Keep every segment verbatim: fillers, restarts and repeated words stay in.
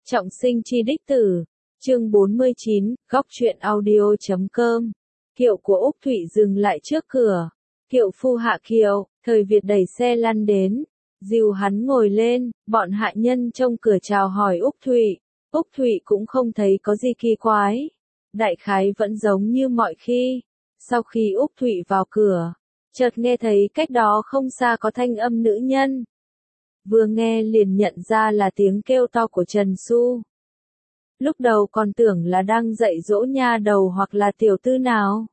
Trọng sinh chi đích tử, chương bốn mươi chín, góc truyện audio chấm com. Kiệu của Úc Thụy dừng lại trước cửa. Kiệu phu hạ kiệu, thời Việt đẩy xe lăn đến, dìu hắn ngồi lên, bọn hạ nhân trong cửa chào hỏi Úc Thụy. Úc Thụy cũng không thấy có gì kỳ quái. Đại khái vẫn giống như mọi khi. Sau khi Úc Thụy vào cửa, chợt nghe thấy cách đó không xa có thanh âm nữ nhân. Vừa nghe liền nhận ra là tiếng kêu to của Trần Xu. Lúc đầu còn tưởng là đang dạy dỗ nha đầu hoặc là tiểu tư nào.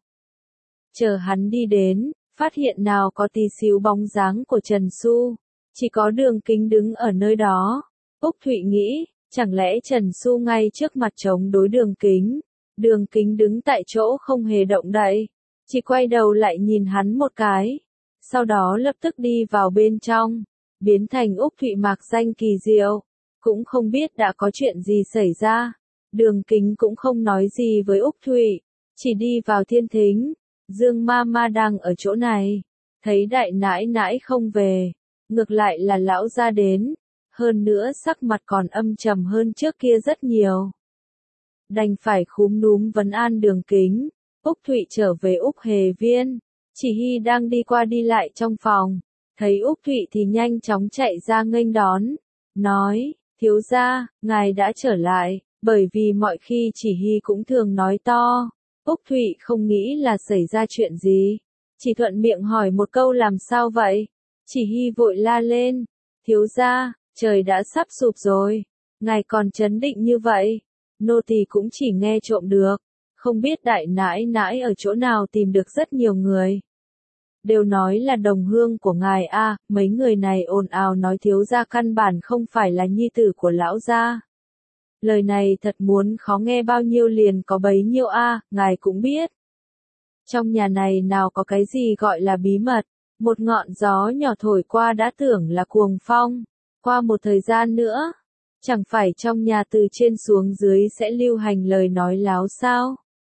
Chờ hắn đi đến, phát hiện nào có tí xíu bóng dáng của Trần Xu, chỉ có Đường Kính đứng ở nơi đó. Úc Thụy nghĩ, chẳng lẽ Trần Xu ngay trước mặt chống đối Đường Kính. Đường Kính đứng tại chỗ không hề động đậy, chỉ quay đầu lại nhìn hắn một cái, sau đó lập tức đi vào bên trong, biến thành Úc Thụy mạc danh kỳ diệu, cũng không biết đã có chuyện gì xảy ra. Đường Kính cũng không nói gì với Úc Thụy, chỉ đi vào thiên thính. Dương ma ma đang ở chỗ này, thấy đại nãi nãi không về, ngược lại là lão gia đến, hơn nữa sắc mặt còn âm trầm hơn trước kia rất nhiều. Đành phải khúm núm vấn an Đường Kính. Úc Thụy trở về Úc Hề Viên, Chỉ Hy đang đi qua đi lại trong phòng, thấy Úc Thụy thì nhanh chóng chạy ra nghênh đón, nói, thiếu gia, ngài đã trở lại, bởi vì mọi khi Chỉ Hy cũng thường nói to. Úc Thụy không nghĩ là xảy ra chuyện gì, chỉ thuận miệng hỏi một câu làm sao vậy. Chỉ Hy vội la lên, thiếu gia, trời đã sắp sụp rồi, ngài còn trấn định như vậy, nô tỳ cũng chỉ nghe trộm được, không biết đại nãi nãi ở chỗ nào tìm được rất nhiều người. Đều nói là đồng hương của ngài a, à, mấy người này ồn ào nói thiếu gia căn bản không phải là nhi tử của lão gia. Lời này thật muốn khó nghe bao nhiêu liền có bấy nhiêu a, à, ngài cũng biết. Trong nhà này nào có cái gì gọi là bí mật, một ngọn gió nhỏ thổi qua đã tưởng là cuồng phong, qua một thời gian nữa, chẳng phải trong nhà từ trên xuống dưới sẽ lưu hành lời nói láo sao?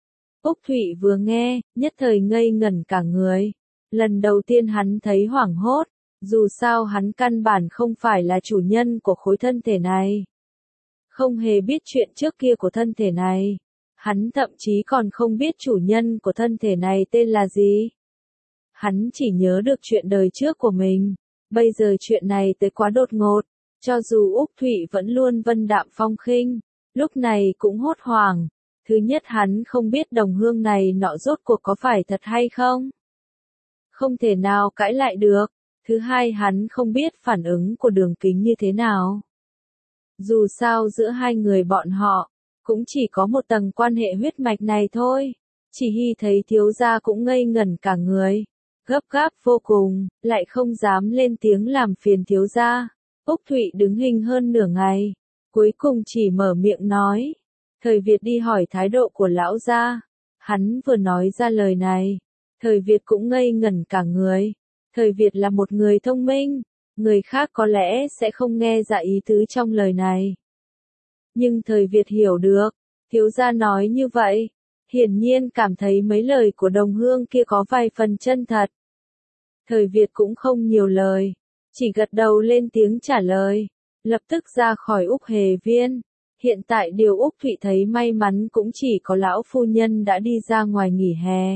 Úc Thụy vừa nghe, nhất thời ngây ngẩn cả người. Lần đầu tiên hắn thấy hoảng hốt, dù sao hắn căn bản không phải là chủ nhân của khối thân thể này. Không hề biết chuyện trước kia của thân thể này. Hắn thậm chí còn không biết chủ nhân của thân thể này tên là gì. Hắn chỉ nhớ được chuyện đời trước của mình. Bây giờ chuyện này tới quá đột ngột. Cho dù Úc Thụy vẫn luôn vân đạm phong khinh, lúc này cũng hốt hoảng. Thứ nhất hắn không biết đồng hương này nọ rốt cuộc có phải thật hay không. Không thể nào cãi lại được. Thứ hai hắn không biết phản ứng của Đường Kính như thế nào. Dù sao giữa hai người bọn họ, cũng chỉ có một tầng quan hệ huyết mạch này thôi. Chỉ Hy thấy thiếu gia cũng ngây ngẩn cả người. Gấp gáp vô cùng, lại không dám lên tiếng làm phiền thiếu gia. Úc Thụy đứng hình hơn nửa ngày. Cuối cùng chỉ mở miệng nói. Thời Việt đi hỏi thái độ của lão gia. Hắn vừa nói ra lời này. Thời Việt cũng ngây ngẩn cả người. Thời Việt là một người thông minh. Người khác có lẽ sẽ không nghe ra ý tứ trong lời này. Nhưng Thời Việt hiểu được. Thiếu gia nói như vậy. Hiển nhiên cảm thấy mấy lời của đồng hương kia có vài phần chân thật. Thời Việt cũng không nhiều lời. Chỉ gật đầu lên tiếng trả lời. Lập tức ra khỏi Úc Hề Viên. Hiện tại điều Úc Thụy thấy may mắn cũng chỉ có lão phu nhân đã đi ra ngoài nghỉ hè.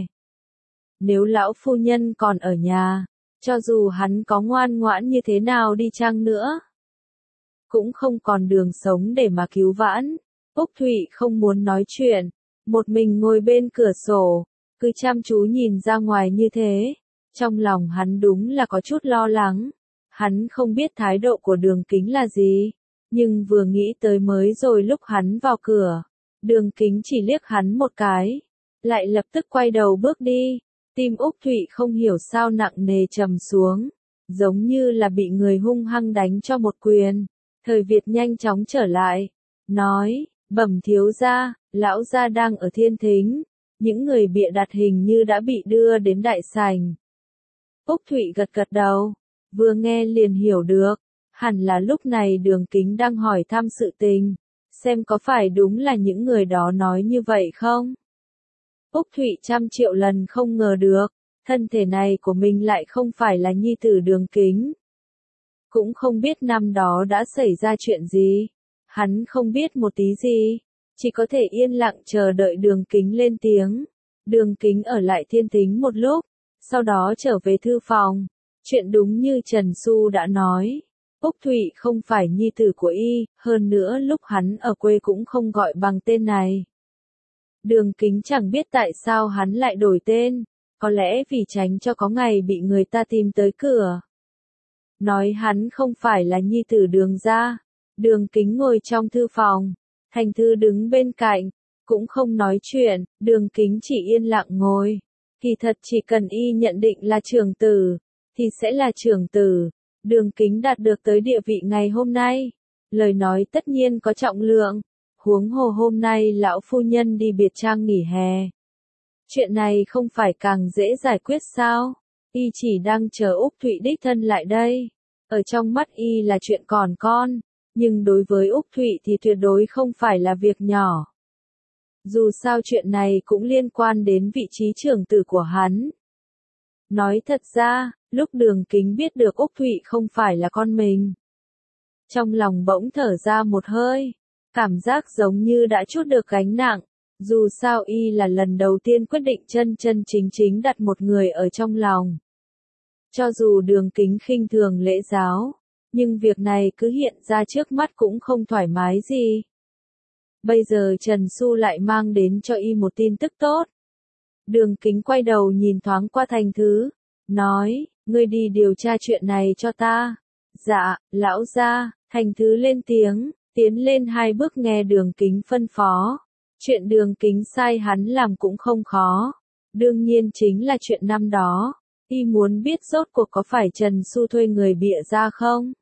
Nếu lão phu nhân còn ở nhà, cho dù hắn có ngoan ngoãn như thế nào đi chăng nữa, cũng không còn đường sống để mà cứu vãn. Úc Thụy không muốn nói chuyện, một mình ngồi bên cửa sổ, cứ chăm chú nhìn ra ngoài như thế. Trong lòng hắn đúng là có chút lo lắng. Hắn không biết thái độ của Đường Kính là gì, nhưng vừa nghĩ tới mới rồi lúc hắn vào cửa, Đường Kính chỉ liếc hắn một cái, lại lập tức quay đầu bước đi. Tim Úc Thụy không hiểu sao nặng nề trầm xuống, giống như là bị người hung hăng đánh cho một quyền. Thời Việt nhanh chóng trở lại, nói, bẩm thiếu gia, lão gia đang ở thiên thính, những người bịa đặt hình như đã bị đưa đến đại sảnh. Úc Thụy gật gật đầu, vừa nghe liền hiểu được, hẳn là lúc này Đường Kính đang hỏi thăm sự tình, xem có phải đúng là những người đó nói như vậy không? Úc Thụy trăm triệu lần không ngờ được, thân thể này của mình lại không phải là nhi tử Đường Kính. Cũng không biết năm đó đã xảy ra chuyện gì. Hắn không biết một tí gì, chỉ có thể yên lặng chờ đợi Đường Kính lên tiếng. Đường Kính ở lại Thiên Tính một lúc, sau đó trở về thư phòng. Chuyện đúng như Trần Xu đã nói. Úc Thụy không phải nhi tử của y, hơn nữa lúc hắn ở quê cũng không gọi bằng tên này. Đường Kính chẳng biết tại sao hắn lại đổi tên, có lẽ vì tránh cho có ngày bị người ta tìm tới cửa. Nói hắn không phải là nhi tử Đường gia. Đường Kính ngồi trong thư phòng, Thành Thư đứng bên cạnh, cũng không nói chuyện, Đường Kính chỉ yên lặng ngồi. Kỳ thật chỉ cần y nhận định là trưởng tử, thì sẽ là trưởng tử. Đường Kính đạt được tới địa vị ngày hôm nay, lời nói tất nhiên có trọng lượng, huống hồ hôm nay lão phu nhân đi biệt trang nghỉ hè. Chuyện này không phải càng dễ giải quyết sao? Y chỉ đang chờ Úc Thụy đích thân lại đây. Ở trong mắt y là chuyện còn con, nhưng đối với Úc Thụy thì tuyệt đối không phải là việc nhỏ. Dù sao chuyện này cũng liên quan đến vị trí trưởng tử của hắn. Nói thật ra, lúc Đường Kính biết được Úc Thụy không phải là con mình, trong lòng bỗng thở ra một hơi, cảm giác giống như đã trút được gánh nặng. Dù sao y là lần đầu tiên quyết định chân chân chính chính đặt một người ở trong lòng. Cho dù Đường Kính khinh thường lễ giáo, nhưng việc này cứ hiện ra trước mắt cũng không thoải mái gì. Bây giờ Trần Xu lại mang đến cho y một tin tức tốt. Đường Kính quay đầu nhìn thoáng qua Thành Thứ, nói, ngươi đi điều tra chuyện này cho ta. Dạ, lão gia. Thành Thứ lên tiếng, tiến lên hai bước nghe Đường Kính phân phó. Chuyện Đường Kính sai hắn làm cũng không khó. Đương nhiên chính là chuyện năm đó. Y muốn biết rốt cuộc có phải Trần Xu thuê người bịa ra không?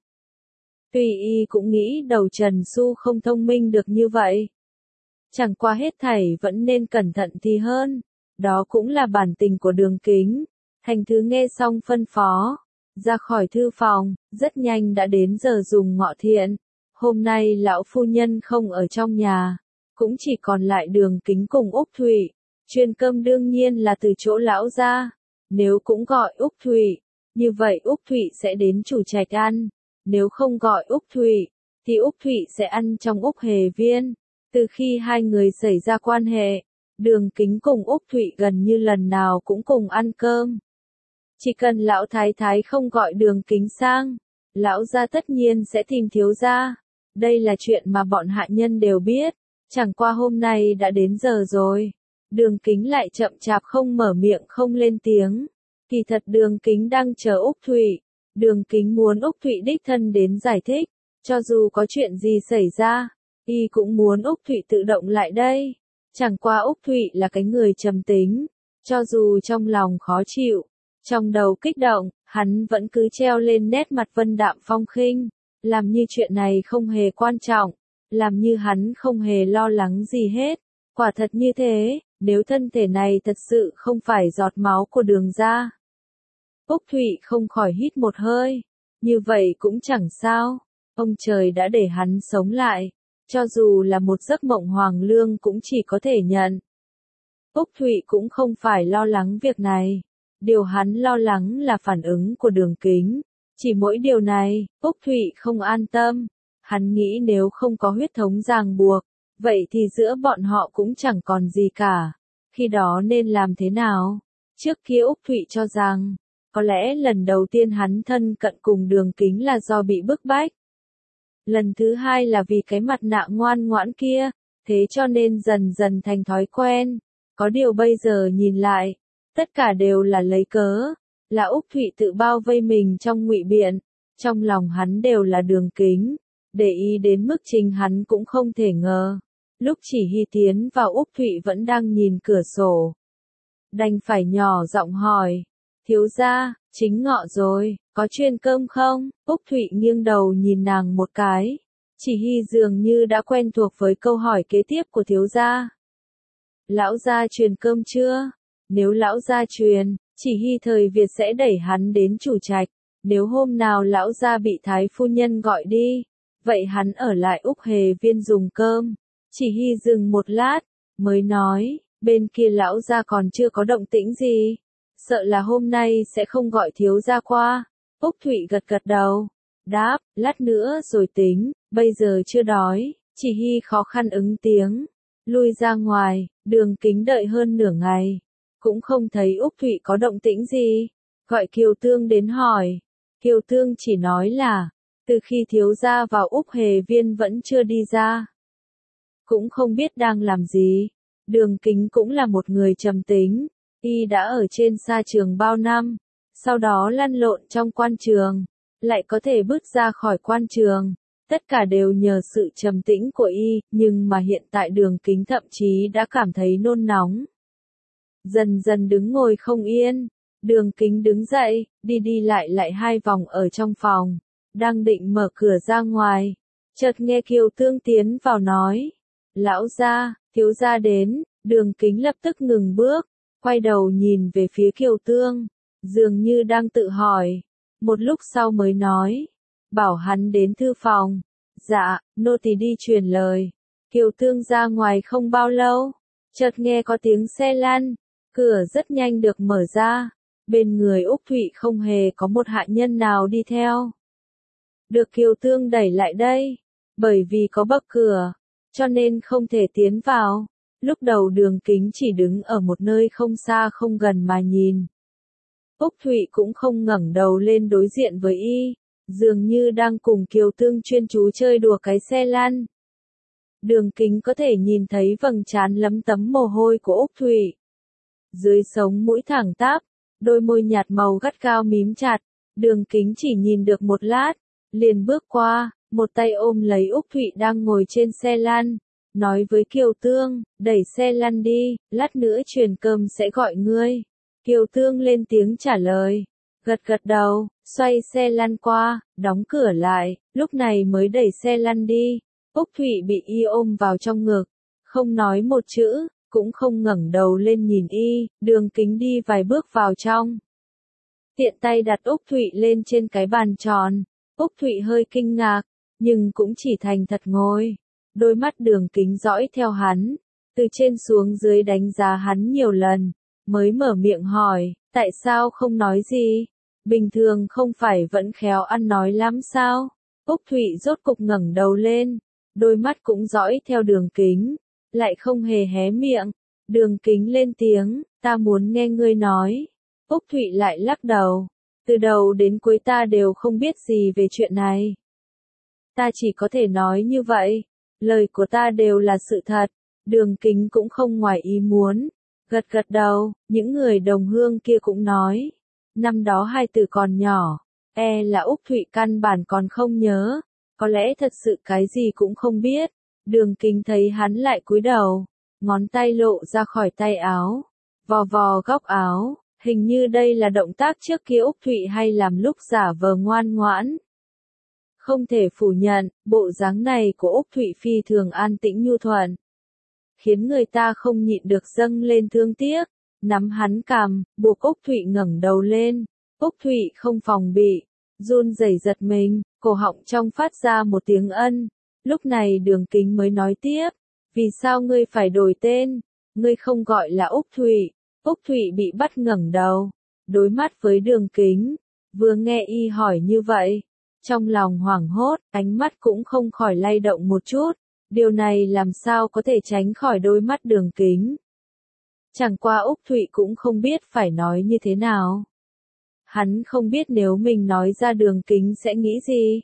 Tuy y cũng nghĩ đầu Trần Xu không thông minh được như vậy. Chẳng qua hết thảy vẫn nên cẩn thận thì hơn. Đó cũng là bản tình của Đường Kính. Thành Thứ nghe xong phân phó, ra khỏi thư phòng, rất nhanh đã đến giờ dùng ngọ thiện. Hôm nay lão phu nhân không ở trong nhà, cũng chỉ còn lại Đường Kính cùng Úc Thụy. Truyền cơm đương nhiên là từ chỗ lão ra. Nếu cũng gọi Úc Thụy, như vậy Úc Thụy sẽ đến chủ trạch ăn. Nếu không gọi Úc Thụy, thì Úc Thụy sẽ ăn trong Úc Hề Viên. Từ khi hai người xảy ra quan hệ, Đường Kính cùng Úc Thụy gần như lần nào cũng cùng ăn cơm. Chỉ cần lão thái thái không gọi Đường Kính sang, lão gia tất nhiên sẽ tìm thiếu gia. Đây là chuyện mà bọn hạ nhân đều biết. Chẳng qua hôm nay đã đến giờ rồi. Đường Kính lại chậm chạp không mở miệng không lên tiếng. Kỳ thật Đường Kính đang chờ Úc Thụy. Đường Kính muốn Úc Thụy đích thân đến giải thích. Cho dù có chuyện gì xảy ra, y cũng muốn Úc Thụy tự động lại đây. Chẳng qua Úc Thụy là cái người trầm tính. Cho dù trong lòng khó chịu, trong đầu kích động, hắn vẫn cứ treo lên nét mặt vân đạm phong khinh. Làm như chuyện này không hề quan trọng. Làm như hắn không hề lo lắng gì hết. Quả thật như thế, nếu thân thể này thật sự không phải giọt máu của Đường gia. Úc Thụy không khỏi hít một hơi. Như vậy cũng chẳng sao. Ông trời đã để hắn sống lại. Cho dù là một giấc mộng hoàng lương cũng chỉ có thể nhận. Úc Thụy cũng không phải lo lắng việc này. Điều hắn lo lắng là phản ứng của Đường Kính. Chỉ mỗi điều này, Úc Thụy không an tâm. Hắn nghĩ nếu không có huyết thống ràng buộc, vậy thì giữa bọn họ cũng chẳng còn gì cả. Khi đó nên làm thế nào? Trước kia Úc Thụy cho rằng, có lẽ lần đầu tiên hắn thân cận cùng Đường Kính là do bị bức bách. Lần thứ hai là vì cái mặt nạ ngoan ngoãn kia, thế cho nên dần dần thành thói quen. Có điều bây giờ nhìn lại, tất cả đều là lấy cớ, là Úc Thụy tự bao vây mình trong ngụy biện, trong lòng hắn đều là Đường Kính, để ý đến mức chính hắn cũng không thể ngờ. Lúc Chỉ Hy tiến vào Úc Thụy vẫn đang nhìn cửa sổ. Đành phải nhỏ giọng hỏi, thiếu gia, chính ngọ rồi, có chuyên cơm không? Úc Thụy nghiêng đầu nhìn nàng một cái. Chỉ Hy dường như đã quen thuộc với câu hỏi kế tiếp của thiếu gia. Lão gia truyền cơm chưa? Nếu lão gia truyền, Chỉ Hy thời Việt sẽ đẩy hắn đến chủ trạch. Nếu hôm nào lão gia bị thái phu nhân gọi đi, vậy hắn ở lại Úc Hề Viên dùng cơm. Chỉ Hy dừng một lát, mới nói, bên kia lão gia còn chưa có động tĩnh gì. Sợ là hôm nay sẽ không gọi thiếu gia qua. Úc Thụy gật gật đầu. Đáp, lát nữa rồi tính, bây giờ chưa đói. Chỉ Hy khó khăn ứng tiếng, lui ra ngoài, Đường Kính đợi hơn nửa ngày, cũng không thấy Úc Thụy có động tĩnh gì, gọi Kiều Tương đến hỏi. Kiều Tương chỉ nói là, từ khi thiếu gia vào Úc Hề Viên vẫn chưa đi ra. Cũng không biết đang làm gì. Đường Kính cũng là một người trầm tính, y đã ở trên sa trường bao năm, sau đó lăn lộn trong quan trường, lại có thể bước ra khỏi quan trường. Tất cả đều nhờ sự trầm tĩnh của y, nhưng mà hiện tại Đường Kính thậm chí đã cảm thấy nôn nóng. Dần dần đứng ngồi không yên, Đường Kính đứng dậy, đi đi lại lại hai vòng ở trong phòng, đang định mở cửa ra ngoài, chợt nghe Kiều Tương tiến vào nói, lão gia, thiếu gia đến. Đường Kính lập tức ngừng bước, quay đầu nhìn về phía Kiều Tương, dường như đang tự hỏi, một lúc sau mới nói, bảo hắn đến thư phòng. Dạ, nô tỳ đi truyền lời. Kiều Tương ra ngoài không bao lâu, chợt nghe có tiếng xe lăn, cửa rất nhanh được mở ra, bên người Úc Thụy không hề có một hạ nhân nào đi theo. Được Kiều Tương đẩy lại đây, bởi vì có bậc cửa, cho nên không thể tiến vào. Lúc đầu Đường Kính chỉ đứng ở một nơi không xa không gần mà nhìn. Úc Thụy cũng không ngẩng đầu lên đối diện với y, dường như đang cùng Kiều Tương chuyên chú chơi đùa cái xe lăn. Đường Kính có thể nhìn thấy vầng trán lấm tấm mồ hôi của Úc Thụy. Dưới sống mũi thẳng tắp, đôi môi nhạt màu gắt gao mím chặt, Đường Kính chỉ nhìn được một lát, liền bước qua, một tay ôm lấy Úc Thụy đang ngồi trên xe lăn, nói với Kiều Tương, đẩy xe lăn đi, lát nữa truyền cơm sẽ gọi ngươi. Kiều Tương lên tiếng trả lời, gật gật đầu, xoay xe lăn qua, đóng cửa lại, lúc này mới đẩy xe lăn đi. Úc Thụy bị y ôm vào trong ngực, không nói một chữ, cũng không ngẩng đầu lên nhìn y. Đường Kính đi vài bước vào trong, tiện tay đặt Úc Thụy lên trên cái bàn tròn. Úc Thụy hơi kinh ngạc, nhưng cũng chỉ thành thật ngồi. Đôi mắt Đường Kính dõi theo hắn, từ trên xuống dưới đánh giá hắn nhiều lần, mới mở miệng hỏi, tại sao không nói gì? Bình thường không phải vẫn khéo ăn nói lắm sao? Úc Thụy rốt cục ngẩng đầu lên, đôi mắt cũng dõi theo Đường Kính, lại không hề hé miệng. Đường Kính lên tiếng, ta muốn nghe ngươi nói. Úc Thụy lại lắc đầu, từ đầu đến cuối ta đều không biết gì về chuyện này. Ta chỉ có thể nói như vậy, lời của ta đều là sự thật. Đường Kính cũng không ngoài ý muốn, gật gật đầu. Những người đồng hương kia cũng nói, năm đó hai từ còn nhỏ, e là Úc Thụy căn bản còn không nhớ, có lẽ thật sự cái gì cũng không biết. Đường Kính thấy hắn lại cúi đầu, ngón tay lộ ra khỏi tay áo, vò vò góc áo, hình như đây là động tác trước kia Úc Thụy hay làm lúc giả vờ ngoan ngoãn. Không thể phủ nhận, bộ dáng này của Úc Thụy phi thường an tĩnh nhu thuận, khiến người ta không nhịn được dâng lên thương tiếc, nắm hắn cằm, buộc Úc Thụy ngẩng đầu lên. Úc Thụy không phòng bị, run rẩy giật mình, cổ họng trong phát ra một tiếng ân. Lúc này Đường Kính mới nói tiếp, vì sao ngươi phải đổi tên, ngươi không gọi là Úc Thụy. Úc Thụy bị bắt ngẩng đầu, đối mắt với Đường Kính, vừa nghe y hỏi như vậy, trong lòng hoảng hốt, ánh mắt cũng không khỏi lay động một chút. Điều này làm sao có thể tránh khỏi đôi mắt Đường Kính. Chẳng qua Úc Thụy cũng không biết phải nói như thế nào. Hắn không biết nếu mình nói ra Đường Kính sẽ nghĩ gì.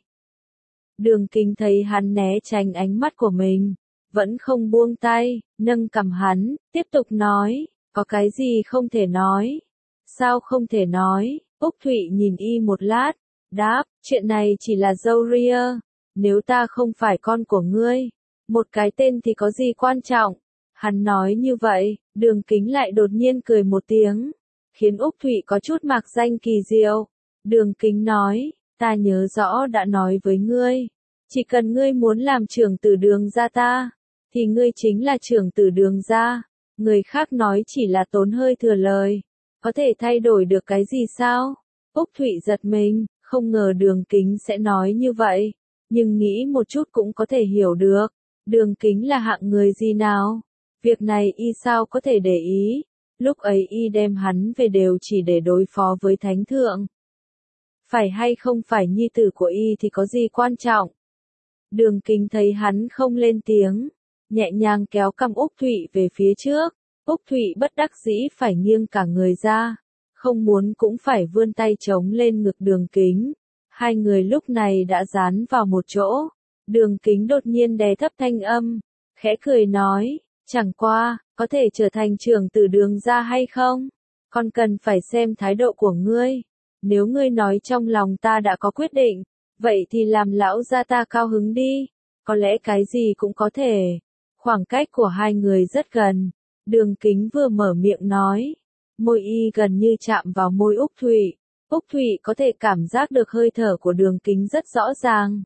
Đường Kính thấy hắn né tránh ánh mắt của mình, vẫn không buông tay, nâng cằm hắn, tiếp tục nói, có cái gì không thể nói? Sao không thể nói? Úc Thụy nhìn y một lát, đáp, chuyện này chỉ là dâu ria, nếu ta không phải con của ngươi, một cái tên thì có gì quan trọng? Hắn nói như vậy, Đường Kính lại đột nhiên cười một tiếng, khiến Úc Thụy có chút mạc danh kỳ diệu. Đường Kính nói, ta nhớ rõ đã nói với ngươi, chỉ cần ngươi muốn làm trưởng tử Đường gia ta, thì ngươi chính là trưởng tử Đường gia. Người khác nói chỉ là tốn hơi thừa lời, có thể thay đổi được cái gì sao? Úc Thụy giật mình, không ngờ Đường Kính sẽ nói như vậy, nhưng nghĩ một chút cũng có thể hiểu được. Đường Kính là hạng người gì nào? Việc này y sao có thể để ý? Lúc ấy y đem hắn về đều chỉ để đối phó với Thánh Thượng. Phải hay không phải nhi tử của y thì có gì quan trọng? Đường Kính thấy hắn không lên tiếng, nhẹ nhàng kéo cằm Úc Thụy về phía trước. Úc Thụy bất đắc dĩ phải nghiêng cả người ra, không muốn cũng phải vươn tay chống lên ngực Đường Kính. Hai người lúc này đã dán vào một chỗ. Đường Kính đột nhiên đè thấp thanh âm, khẽ cười nói, chẳng qua, có thể trở thành trưởng tử Đường gia hay không? Còn cần phải xem thái độ của ngươi. Nếu ngươi nói trong lòng ta đã có quyết định, vậy thì làm lão gia ta cao hứng đi. Có lẽ cái gì cũng có thể. Khoảng cách của hai người rất gần. Đường Kính vừa mở miệng nói. Môi y gần như chạm vào môi Úc Thụy. Úc Thụy có thể cảm giác được hơi thở của Đường Kính rất rõ ràng.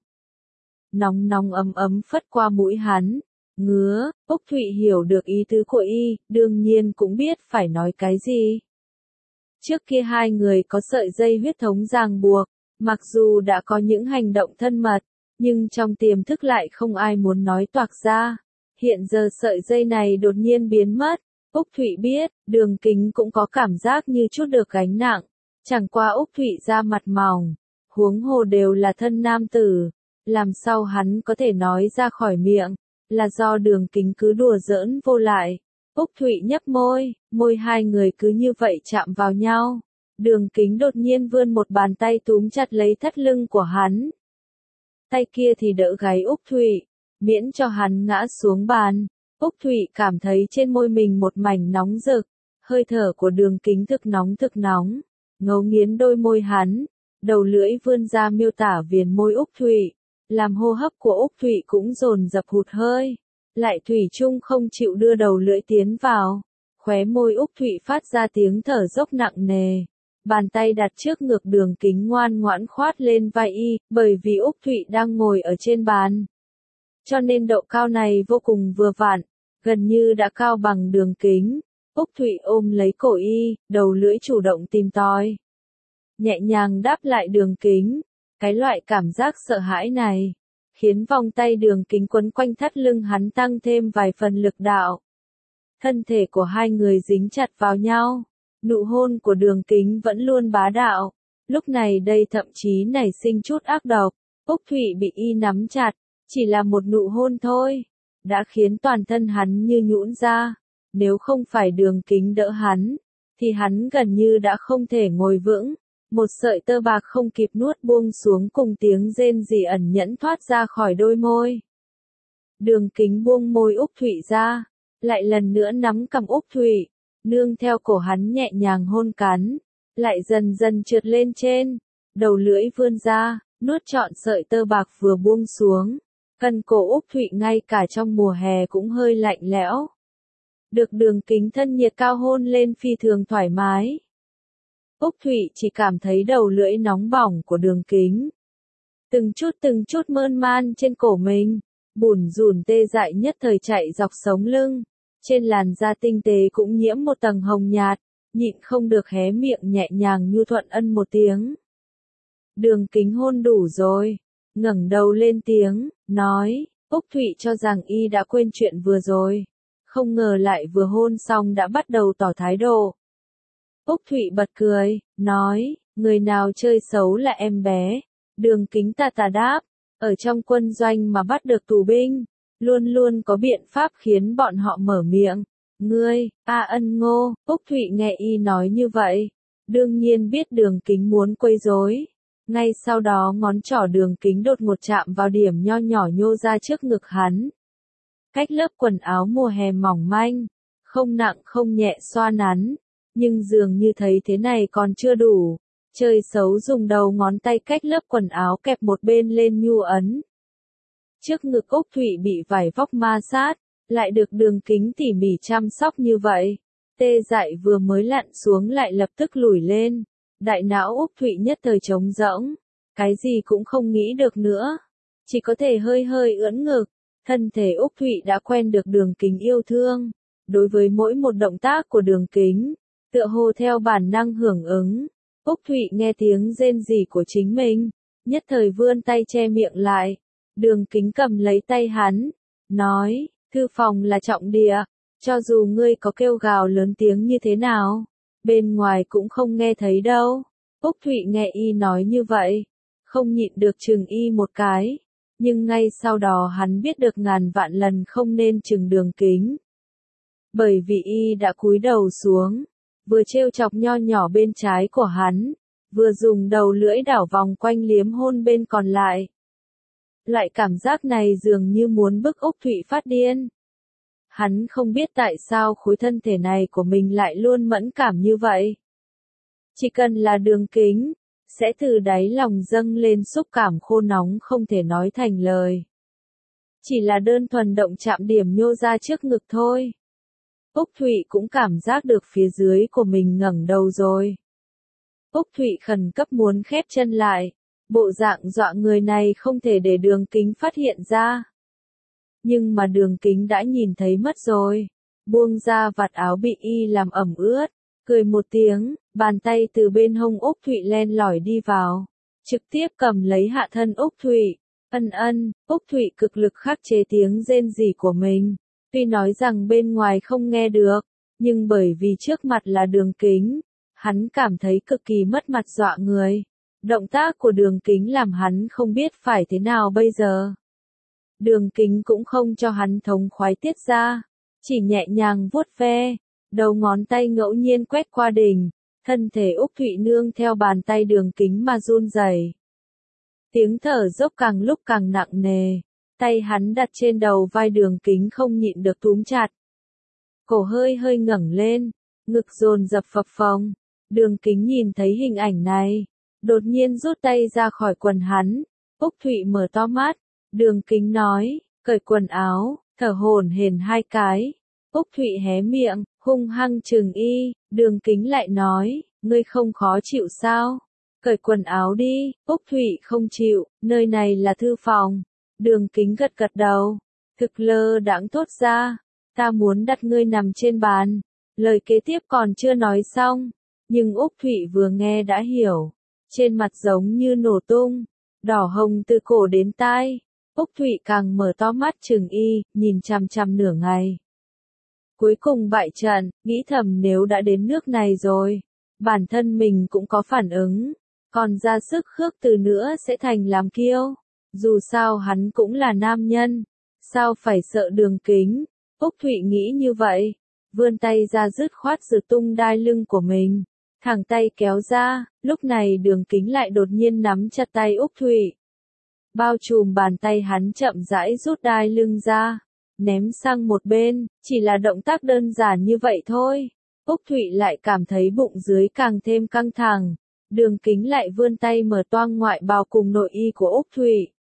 Nóng nóng ấm ấm phất qua mũi hắn. Ngứa, Úc Thụy hiểu được ý tứ của y, đương nhiên cũng biết phải nói cái gì. Trước kia hai người có sợi dây huyết thống ràng buộc, mặc dù đã có những hành động thân mật, nhưng trong tiềm thức lại không ai muốn nói toạc ra. Hiện giờ sợi dây này đột nhiên biến mất, Úc Thụy biết, Đường Kính cũng có cảm giác như chút được gánh nặng, chẳng qua Úc Thụy da mặt mỏng, huống hồ đều là thân nam tử, làm sao hắn có thể nói ra khỏi miệng, là do Đường Kính cứ đùa giỡn vô lại. Úc Thụy nhấp môi, môi hai người cứ như vậy chạm vào nhau. Đường Kính đột nhiên vươn một bàn tay túm chặt lấy thắt lưng của hắn. Tay kia thì đỡ gáy Úc Thụy, miễn cho hắn ngã xuống bàn. Úc Thụy cảm thấy trên môi mình một mảnh nóng rực, hơi thở của Đường Kính thực nóng thực nóng, ngấu nghiến đôi môi hắn, đầu lưỡi vươn ra miêu tả viền môi Úc Thụy, làm hô hấp của Úc Thụy cũng dồn dập hụt hơi, lại thủy chung không chịu đưa đầu lưỡi tiến vào, khóe môi Úc Thụy phát ra tiếng thở dốc nặng nề. Bàn tay đặt trước ngực Đường Kính ngoan ngoãn khoát lên vai y, bởi vì Úc Thụy đang ngồi ở trên bàn. Cho nên độ cao này vô cùng vừa vặn, gần như đã cao bằng Đường Kính. Úc Thụy ôm lấy cổ y, đầu lưỡi chủ động tìm tòi. Nhẹ nhàng đáp lại Đường Kính, cái loại cảm giác sợ hãi này, khiến vòng tay Đường Kính quấn quanh thắt lưng hắn tăng thêm vài phần lực đạo. Thân thể của hai người dính chặt vào nhau. Nụ hôn của Đường Kính vẫn luôn bá đạo, lúc này đây thậm chí nảy sinh chút ác độc. Úc Thụy bị y nắm chặt, chỉ là một nụ hôn thôi, đã khiến toàn thân hắn như nhũn ra. Nếu không phải Đường Kính đỡ hắn, thì hắn gần như đã không thể ngồi vững. Một sợi tơ bạc không kịp nuốt buông xuống cùng tiếng rên rỉ ẩn nhẫn thoát ra khỏi đôi môi. Đường Kính buông môi Úc Thụy ra, lại lần nữa nắm cằm Úc Thụy, nương theo cổ hắn nhẹ nhàng hôn cắn, lại dần dần trượt lên trên, đầu lưỡi vươn ra, nuốt trọn sợi tơ bạc vừa buông xuống. Cần cổ Úc Thụy ngay cả trong mùa hè cũng hơi lạnh lẽo. Được Đường Kính thân nhiệt cao hôn lên phi thường thoải mái. Úc Thụy chỉ cảm thấy đầu lưỡi nóng bỏng của Đường Kính. Từng chút từng chút mơn man trên cổ mình, bủn rủn tê dại nhất thời chạy dọc sống lưng. Trên làn da tinh tế cũng nhiễm một tầng hồng nhạt, nhịn không được hé miệng nhẹ nhàng nhu thuận ân một tiếng. Đường Kính hôn đủ rồi, ngẩng đầu lên tiếng, nói, Úc Thụy cho rằng y đã quên chuyện vừa rồi, không ngờ lại vừa hôn xong đã bắt đầu tỏ thái độ. Úc Thụy bật cười, nói, người nào chơi xấu là em bé. Đường Kính tà tà đáp, ở trong quân doanh mà bắt được tù binh, luôn luôn có biện pháp khiến bọn họ mở miệng. Ngươi, a ân ngô, Úc Thụy nghe y nói như vậy, đương nhiên biết Đường Kính muốn quấy rối. Ngay sau đó ngón trỏ Đường Kính đột ngột chạm vào điểm nho nhỏ nhô ra trước ngực hắn. Cách lớp quần áo mùa hè mỏng manh, không nặng không nhẹ xoa nắn, nhưng dường như thấy thế này còn chưa đủ. Chơi xấu dùng đầu ngón tay cách lớp quần áo kẹp một bên lên nhu ấn. Trước ngực Úc Thụy bị vải vóc ma sát, lại được Đường Kính tỉ mỉ chăm sóc như vậy. Tê dại vừa mới lặn xuống lại lập tức lùi lên. Đại não Úc Thụy nhất thời trống rỗng, cái gì cũng không nghĩ được nữa. Chỉ có thể hơi hơi ưỡn ngực, thân thể Úc Thụy đã quen được Đường Kính yêu thương. Đối với mỗi một động tác của Đường Kính, tựa hồ theo bản năng hưởng ứng. Úc Thụy nghe tiếng rên rỉ của chính mình, nhất thời vươn tay che miệng lại. Đường Kính cầm lấy tay hắn, nói, thư phòng là trọng địa, cho dù ngươi có kêu gào lớn tiếng như thế nào, bên ngoài cũng không nghe thấy đâu. Úc Thụy nghe y nói như vậy, không nhịn được chừng y một cái. Nhưng ngay sau đó hắn biết được ngàn vạn lần không nên chừng Đường Kính. Bởi vì y đã cúi đầu xuống, vừa trêu chọc nho nhỏ bên trái của hắn, vừa dùng đầu lưỡi đảo vòng quanh liếm hôn bên còn lại. Loại cảm giác này dường như muốn bức Úc Thụy phát điên. Hắn không biết tại sao khối thân thể này của mình lại luôn mẫn cảm như vậy. Chỉ cần là Đường Kính, sẽ từ đáy lòng dâng lên xúc cảm khô nóng không thể nói thành lời. Chỉ là đơn thuần động chạm điểm nhô ra trước ngực thôi. Úc Thụy cũng cảm giác được phía dưới của mình ngẩng đầu rồi. Úc Thụy khẩn cấp muốn khép chân lại, bộ dạng dọa người này không thể để Đường Kính phát hiện ra. Nhưng mà Đường Kính đã nhìn thấy mất rồi, buông ra vạt áo bị y làm ẩm ướt, cười một tiếng, bàn tay từ bên hông Úc Thụy len lỏi đi vào, trực tiếp cầm lấy hạ thân Úc Thụy. Ân ân, Úc Thụy cực lực khắc chế tiếng rên rỉ của mình. Tuy nói rằng bên ngoài không nghe được, nhưng bởi vì trước mặt là Đường Kính, hắn cảm thấy cực kỳ mất mặt dọa người. Động tác của Đường Kính làm hắn không biết phải thế nào bây giờ. Đường Kính cũng không cho hắn thống khoái tiết ra, chỉ nhẹ nhàng vuốt ve, đầu ngón tay ngẫu nhiên quét qua đỉnh, thân thể Úc Thụy nương theo bàn tay Đường Kính mà run rẩy. Tiếng thở dốc càng lúc càng nặng nề. Tay hắn đặt trên đầu vai Đường Kính không nhịn được túm chặt. Cổ hơi hơi ngẩng lên, ngực dồn dập phập phồng. Đường Kính nhìn thấy hình ảnh này, đột nhiên rút tay ra khỏi quần hắn. Úc Thụy mở to mắt, Đường Kính nói, cởi quần áo, thở hổn hển hai cái. Úc Thụy hé miệng, hung hăng trừng y, Đường Kính lại nói, ngươi không khó chịu sao? Cởi quần áo đi. Úc Thụy không chịu, nơi này là thư phòng. Đường Kính gật gật đầu, thực lơ đãng thốt ra, ta muốn đặt ngươi nằm trên bàn. Lời kế tiếp còn chưa nói xong, nhưng Úc Thụy vừa nghe đã hiểu, trên mặt giống như nổ tung, đỏ hồng từ cổ đến tai. Úc Thụy càng mở to mắt trừng y, nhìn chằm chằm nửa ngày. Cuối cùng bại trận, nghĩ thầm nếu đã đến nước này rồi, bản thân mình cũng có phản ứng, còn ra sức khước từ nữa sẽ thành làm kiêu. Dù sao hắn cũng là nam nhân, sao phải sợ Đường Kính. Úc Thụy nghĩ như vậy, vươn tay ra dứt khoát giật tung đai lưng của mình, thẳng tay kéo ra. Lúc này Đường Kính lại đột nhiên nắm chặt tay Úc Thụy, bao trùm bàn tay hắn chậm rãi rút đai lưng ra, ném sang một bên. Chỉ là động tác đơn giản như vậy thôi, Úc Thụy lại cảm thấy bụng dưới càng thêm căng thẳng. Đường Kính lại vươn tay mở toang ngoại bào cùng nội y của Úc Thụy,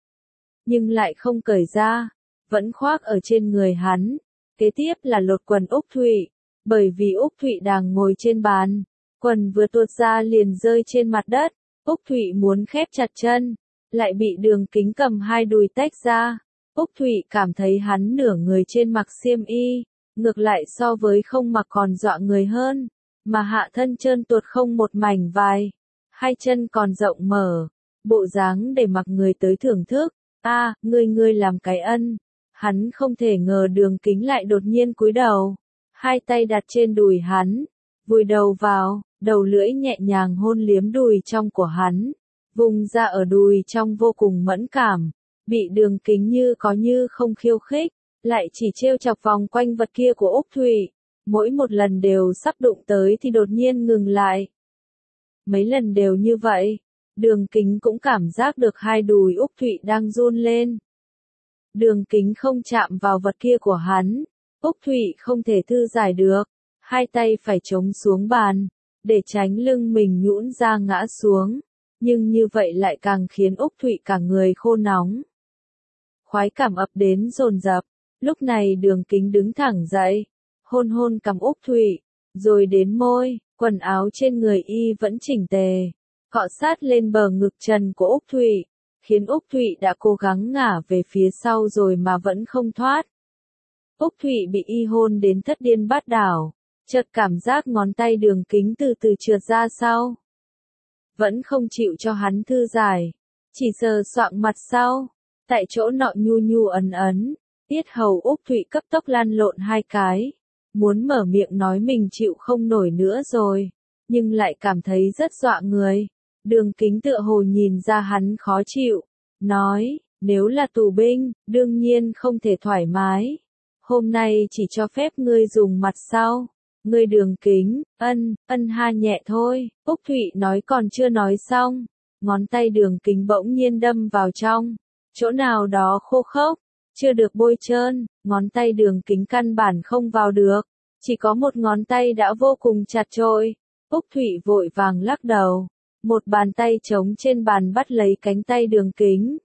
nhưng lại không cởi ra, vẫn khoác ở trên người hắn. Kế tiếp là lột quần Úc Thụy, bởi vì Úc Thụy đang ngồi trên bàn, quần vừa tuột ra liền rơi trên mặt đất. Úc Thụy muốn khép chặt chân, lại bị Đường Kính cầm hai đùi tách ra. Úc Thụy cảm thấy hắn nửa người trên mặc xiêm y, ngược lại so với không mặc còn dọa người hơn, mà hạ thân trơn tuột không một mảnh vải, hai chân còn rộng mở, bộ dáng để mặc người tới thưởng thức. A, à, ngươi ngươi làm cái ân. Hắn không thể ngờ Đường Kính lại đột nhiên cúi đầu, hai tay đặt trên đùi hắn, vùi đầu vào, đầu lưỡi nhẹ nhàng hôn liếm đùi trong của hắn, vùng ra ở đùi trong vô cùng mẫn cảm, bị Đường Kính như có như không khiêu khích, lại chỉ trêu chọc vòng quanh vật kia của Úc Thụy, mỗi một lần đều sắp đụng tới thì đột nhiên ngừng lại. Mấy lần đều như vậy. Đường Kính cũng cảm giác được hai đùi Úc Thụy đang run lên. Đường Kính không chạm vào vật kia của hắn, Úc Thụy không thể thư giải được, hai tay phải chống xuống bàn, để tránh lưng mình nhũn ra ngã xuống, nhưng như vậy lại càng khiến Úc Thụy cả người khô nóng. Khoái cảm ập đến dồn dập, lúc này Đường Kính đứng thẳng dậy, hôn hôn cằm Úc Thụy, rồi đến môi, quần áo trên người y vẫn chỉnh tề, cọ sát lên bờ ngực trần của Úc Thụy, khiến Úc Thụy đã cố gắng ngả về phía sau rồi mà vẫn không thoát. Úc Thụy bị y hôn đến thất điên bát đảo, chợt cảm giác ngón tay Đường Kính từ từ trượt ra sau. Vẫn không chịu cho hắn thư giải, chỉ sờ soạng mặt sau, tại chỗ nọ nhu nhu ấn ấn, tiết hầu Úc Thụy cấp tốc lăn lộn hai cái, muốn mở miệng nói mình chịu không nổi nữa rồi, nhưng lại cảm thấy rất dọa người. Đường Kính tựa hồ nhìn ra hắn khó chịu, nói, Nếu là tù binh, đương nhiên không thể thoải mái. Hôm nay chỉ cho phép ngươi dùng mặt sau. Ngươi Đường Kính, ân, ân ha nhẹ thôi. Úc Thụy nói còn chưa nói xong. Ngón tay Đường Kính bỗng nhiên đâm vào trong. Chỗ nào đó khô khốc, chưa được bôi trơn, ngón tay Đường Kính căn bản không vào được. Chỉ có một ngón tay đã vô cùng chặt chội. Úc Thụy vội vàng lắc đầu. Một bàn tay trống trên bàn bắt lấy cánh tay Đường Kính.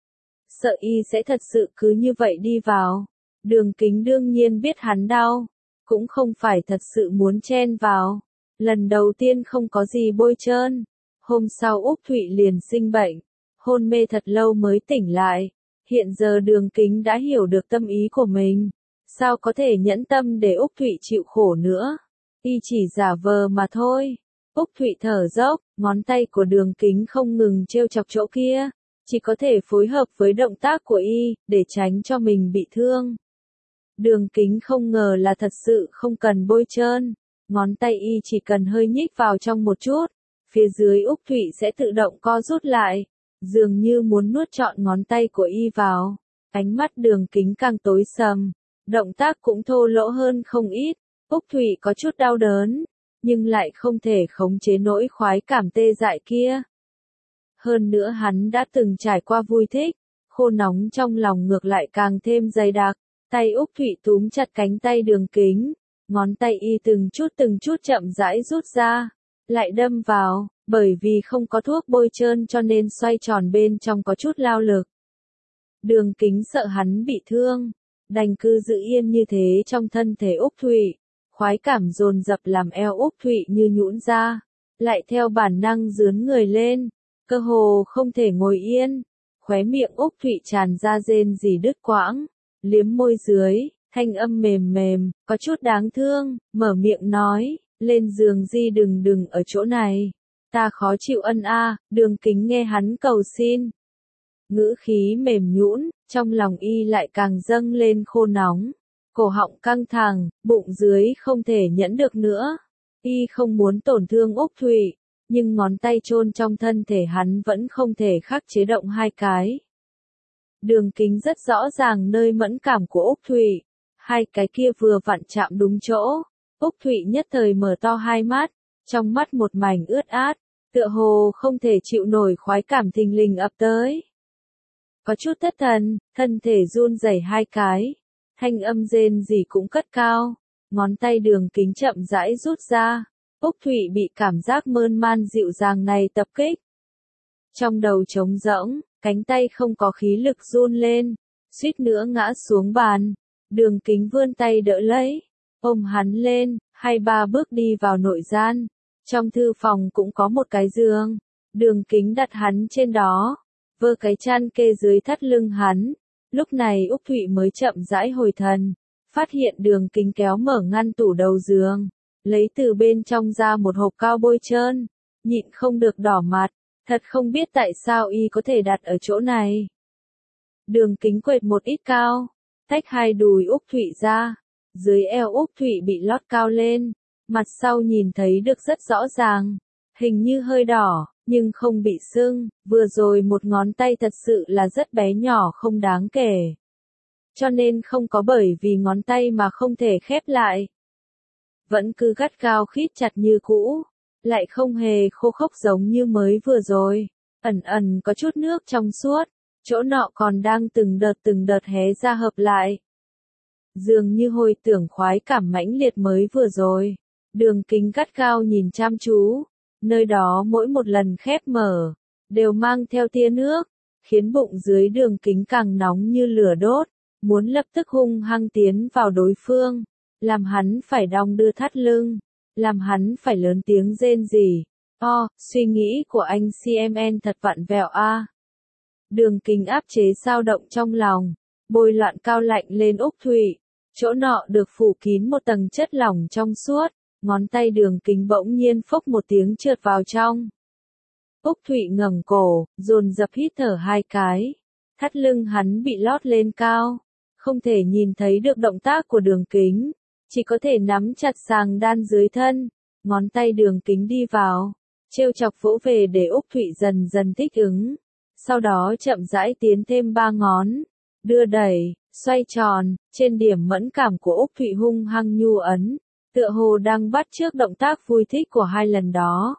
Sợ y sẽ thật sự cứ như vậy đi vào. Đường Kính đương nhiên biết hắn đau. Cũng không phải thật sự muốn chen vào. Lần đầu tiên không có gì bôi trơn. Hôm sau Úc Thụy liền sinh bệnh. Hôn mê thật lâu mới tỉnh lại. Hiện giờ Đường Kính đã hiểu được tâm ý của mình. Sao có thể nhẫn tâm để Úc Thụy chịu khổ nữa. Y chỉ giả vờ mà thôi. Úc Thụy thở dốc, ngón tay của Đường Kính không ngừng trêu chọc chỗ kia. Chỉ có thể phối hợp với động tác của y, để tránh cho mình bị thương. Đường Kính không ngờ là thật sự không cần bôi trơn. Ngón tay y chỉ cần hơi nhích vào trong một chút. Phía dưới Úc Thụy sẽ tự động co rút lại. Dường như muốn nuốt trọn ngón tay của y vào. Ánh mắt Đường Kính càng tối sầm. Động tác cũng thô lỗ hơn không ít. Úc Thụy có chút đau đớn. Nhưng lại không thể khống chế nỗi khoái cảm tê dại kia. Hơn nữa hắn đã từng trải qua vui thích. Khô nóng trong lòng ngược lại càng thêm dày đặc. Tay Úc Thụy túm chặt cánh tay Đường Kính. Ngón tay y từng chút từng chút chậm rãi rút ra. Lại đâm vào. Bởi vì không có thuốc bôi trơn cho nên xoay tròn bên trong có chút lao lực. Đường Kính sợ hắn bị thương. Đành cứ giữ yên như thế trong thân thể Úc Thụy. Khoái cảm dồn dập làm eo Úc Thụy như nhũn ra. Lại theo bản năng dướn người lên. Cơ hồ không thể ngồi yên. Khóe miệng Úc Thụy tràn ra rên rỉ đứt quãng. Liếm môi dưới, thanh âm mềm mềm, có chút đáng thương, mở miệng nói, lên giường di đừng đừng ở chỗ này. Ta khó chịu ân a. Đường Kính nghe hắn cầu xin. Ngữ khí mềm nhũn, trong lòng y lại càng dâng lên khô nóng. Cổ họng căng thẳng, bụng dưới không thể nhẫn được nữa. Y không muốn tổn thương Úc Thụy, nhưng ngón tay chôn trong thân thể hắn vẫn không thể khắc chế động hai cái. Đường Kính rất rõ ràng nơi mẫn cảm của Úc Thụy. Hai cái kia vừa vặn chạm đúng chỗ. Úc Thụy nhất thời mở to hai mắt, trong mắt một mảnh ướt át, tựa hồ không thể chịu nổi khoái cảm thình lình ập tới. Có chút thất thần, thân thể run rẩy hai cái. Thanh âm rên rỉ cũng cất cao. Ngón tay Đường Kính chậm rãi rút ra. Úc Thụy bị cảm giác mơn man dịu dàng này tập kích. Trong đầu trống rỗng, cánh tay không có khí lực run lên, suýt nữa ngã xuống bàn. Đường Kính vươn tay đỡ lấy, ôm hắn lên, hai ba bước đi vào nội gian. Trong thư phòng cũng có một cái giường. Đường Kính đặt hắn trên đó, vơ cái chăn kê dưới thắt lưng hắn. Lúc này Úc Thụy mới chậm rãi hồi thần, phát hiện Đường Kính kéo mở ngăn tủ đầu giường, lấy từ bên trong ra một hộp cao bôi trơn, nhịn không được đỏ mặt, thật không biết tại sao y có thể đặt ở chỗ này. Đường Kính quệt một ít cao, tách hai đùi Úc Thụy ra, dưới eo Úc Thụy bị lót cao lên, mặt sau nhìn thấy được rất rõ ràng, hình như hơi đỏ, nhưng không bị sưng, vừa rồi một ngón tay thật sự là rất bé nhỏ không đáng kể. Cho nên không có bởi vì ngón tay mà không thể khép lại. Vẫn cứ gắt gao khít chặt như cũ, lại không hề khô khốc giống như mới vừa rồi, ẩn ẩn có chút nước trong suốt, chỗ nọ còn đang từng đợt từng đợt hé ra hợp lại. Dường như hồi tưởng khoái cảm mãnh liệt mới vừa rồi, Đường Kính gắt gao nhìn chăm chú. Nơi đó mỗi một lần khép mở, đều mang theo tia nước, khiến bụng dưới Đường Kính càng nóng như lửa đốt, muốn lập tức hung hăng tiến vào đối phương, làm hắn phải đong đưa thắt lưng, làm hắn phải lớn tiếng rên rỉ. O, suy nghĩ của anh xê em en thật vặn vẹo a. Đường Kính áp chế dao động trong lòng, bôi loạn cao lạnh lên Úc Thụy, chỗ nọ được phủ kín một tầng chất lỏng trong suốt. Ngón tay Đường Kính bỗng nhiên phốc một tiếng trượt vào trong. Úc Thụy ngẩng cổ, dồn dập hít thở hai cái. Thắt lưng hắn bị lót lên cao, không thể nhìn thấy được động tác của Đường Kính, chỉ có thể nắm chặt sàng đan dưới thân. Ngón tay Đường Kính đi vào, trêu chọc vỗ về để Úc Thụy dần dần thích ứng. sau đó chậm rãi tiến thêm ba ngón, đưa đẩy, xoay tròn, trên điểm mẫn cảm của Úc Thụy hung hăng nhu ấn, tựa hồ đang bắt chước động tác vui thích của hai lần đó.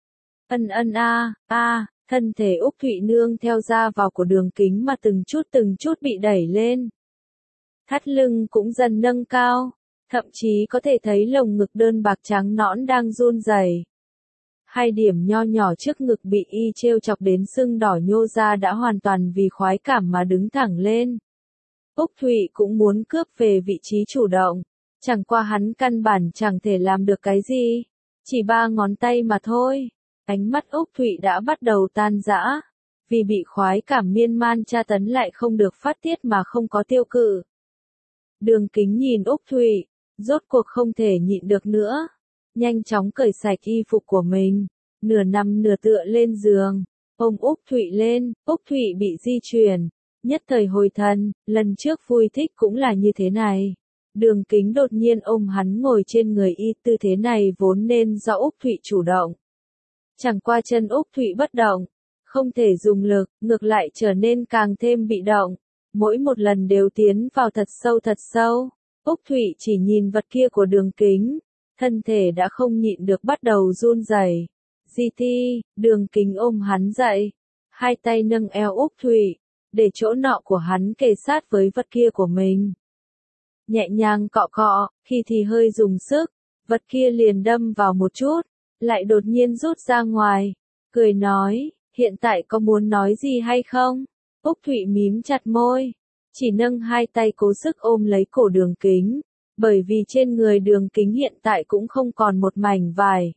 Ân ân a, a, thân thể Úc Thụy nương theo ra vào của Đường Kính mà từng chút từng chút bị đẩy lên. Thắt lưng cũng dần nâng cao, thậm chí có thể thấy lồng ngực đơn bạc trắng nõn đang run rẩy. Hai điểm nho nhỏ trước ngực bị y trêu chọc đến sưng đỏ nhô ra đã hoàn toàn vì khoái cảm mà đứng thẳng lên. Úc Thụy cũng muốn cướp về vị trí chủ động, chẳng qua hắn căn bản chẳng thể làm được cái gì, chỉ ba ngón tay mà thôi. Ánh mắt Úc Thụy đã bắt đầu tan rã, vì bị khoái cảm miên man tra tấn lại không được phát tiết mà không có tiêu cự. Đường Kính nhìn Úc Thụy, rốt cuộc không thể nhịn được nữa, nhanh chóng cởi sạch y phục của mình, nửa nằm nửa tựa lên giường, ôm Úc Thụy lên. Úc Thụy bị di chuyển, nhất thời hồi thần, lần trước vui thích cũng là như thế này. Đường Kính đột nhiên ôm hắn ngồi trên người y, tư thế này vốn nên do Úc Thụy chủ động. Chẳng qua chân Úc Thụy bất động, không thể dùng lực, ngược lại trở nên càng thêm bị động, mỗi một lần đều tiến vào thật sâu thật sâu. Úc Thụy chỉ nhìn vật kia của Đường Kính, thân thể đã không nhịn được bắt đầu run rẩy. Di Ti, Đường Kính ôm hắn dậy, hai tay nâng eo Úc Thụy, để chỗ nọ của hắn kề sát với vật kia của mình. Nhẹ nhàng cọ cọ, khi thì hơi dùng sức, vật kia liền đâm vào một chút, lại đột nhiên rút ra ngoài, cười nói, hiện tại có muốn nói gì hay không? Úc Thụy mím chặt môi, chỉ nâng hai tay cố sức ôm lấy cổ Đường Kính, bởi vì trên người Đường Kính hiện tại cũng không còn một mảnh vải.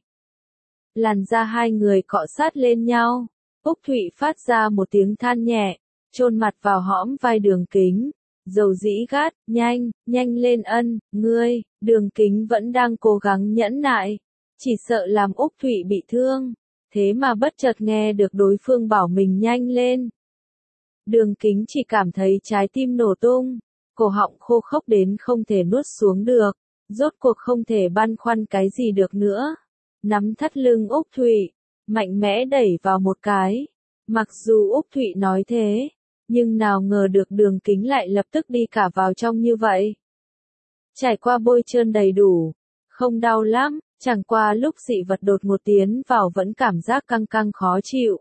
Làn da hai người cọ sát lên nhau, Úc Thụy phát ra một tiếng than nhẹ, chôn mặt vào hõm vai Đường Kính, dầu dĩ gắt, nhanh, nhanh lên ân, ngươi. Đường Kính vẫn đang cố gắng nhẫn nại, chỉ sợ làm Úc Thụy bị thương, thế mà bất chợt nghe được đối phương bảo mình nhanh lên. Đường Kính chỉ cảm thấy trái tim nổ tung, cổ họng khô khốc đến không thể nuốt xuống được, rốt cuộc không thể băn khoăn cái gì được nữa. Nắm thắt lưng Úc Thụy, mạnh mẽ đẩy vào một cái. Mặc dù Úc Thụy nói thế, nhưng nào ngờ được Đường Kính lại lập tức đi cả vào trong như vậy. Trải qua bôi trơn đầy đủ, không đau lắm, chẳng qua lúc dị vật đột ngột tiến vào vẫn cảm giác căng căng khó chịu.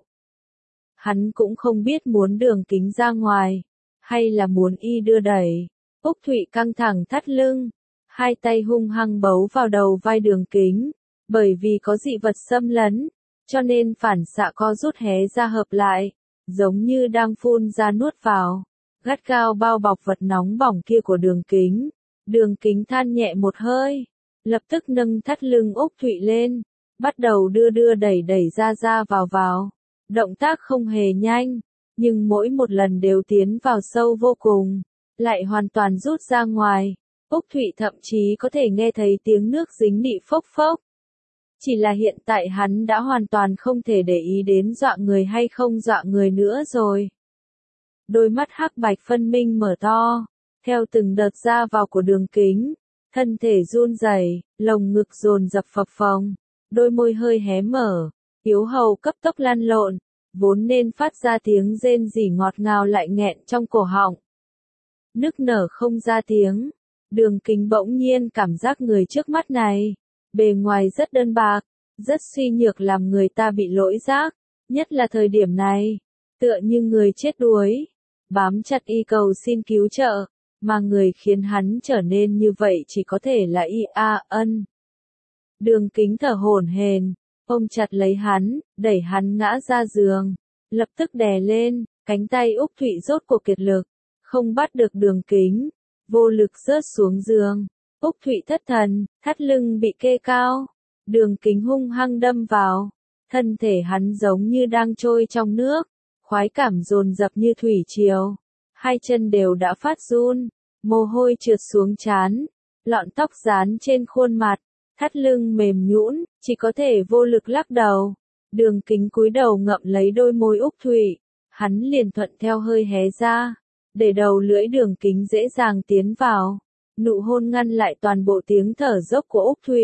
Hắn cũng không biết muốn Đường Kính ra ngoài, hay là muốn y đưa đẩy. Úc Thụy căng thẳng thắt lưng, hai tay hung hăng bấu vào đầu vai Đường Kính, bởi vì có dị vật xâm lấn, cho nên phản xạ co rút hé ra hợp lại, giống như đang phun ra nuốt vào, gắt gao bao bọc vật nóng bỏng kia của Đường Kính. Đường Kính than nhẹ một hơi, lập tức nâng thắt lưng Úc Thụy lên, bắt đầu đưa đưa đẩy đẩy ra ra vào vào. Động tác không hề nhanh, nhưng mỗi một lần đều tiến vào sâu vô cùng, lại hoàn toàn rút ra ngoài. Úc Thụy thậm chí có thể nghe thấy tiếng nước dính nị phốc phốc. Chỉ là hiện tại hắn đã hoàn toàn không thể để ý đến dọa người hay không dọa người nữa rồi. Đôi mắt hắc bạch phân minh mở to, theo từng đợt ra vào của Đường Kính, thân thể run rẩy, lồng ngực dồn dập phập phồng, đôi môi hơi hé mở, yếu hầu cấp tốc lăn lộn, vốn nên phát ra tiếng rên rỉ ngọt ngào lại nghẹn trong cổ họng. Nức nở không ra tiếng, Đường Kính bỗng nhiên cảm giác người trước mắt này, bề ngoài rất đơn bạc, rất suy nhược làm người ta bị lỗi giác, nhất là thời điểm này, tựa như người chết đuối, bám chặt y cầu xin cứu trợ, mà người khiến hắn trở nên như vậy chỉ có thể là y a ân. Đường Kính thở hổn hển, ôm chặt lấy hắn, đẩy hắn ngã ra giường, lập tức đè lên, cánh tay Úc Thụy rốt cuộc kiệt lực, không bắt được Đường Kính, vô lực rớt xuống giường. Úc Thụy thất thần, thắt lưng bị kê cao, Đường Kính hung hăng đâm vào, thân thể hắn giống như đang trôi trong nước, khoái cảm dồn dập như thủy triều, hai chân đều đã phát run, mồ hôi trượt xuống trán, lọn tóc dán trên khuôn mặt, thắt lưng mềm nhũn, chỉ có thể vô lực lắc đầu. Đường Kính cúi đầu ngậm lấy đôi môi Úc Thụy, hắn liền thuận theo hơi hé ra, để đầu lưỡi Đường Kính dễ dàng tiến vào. Nụ hôn ngăn lại toàn bộ tiếng thở dốc của Úc Thụy,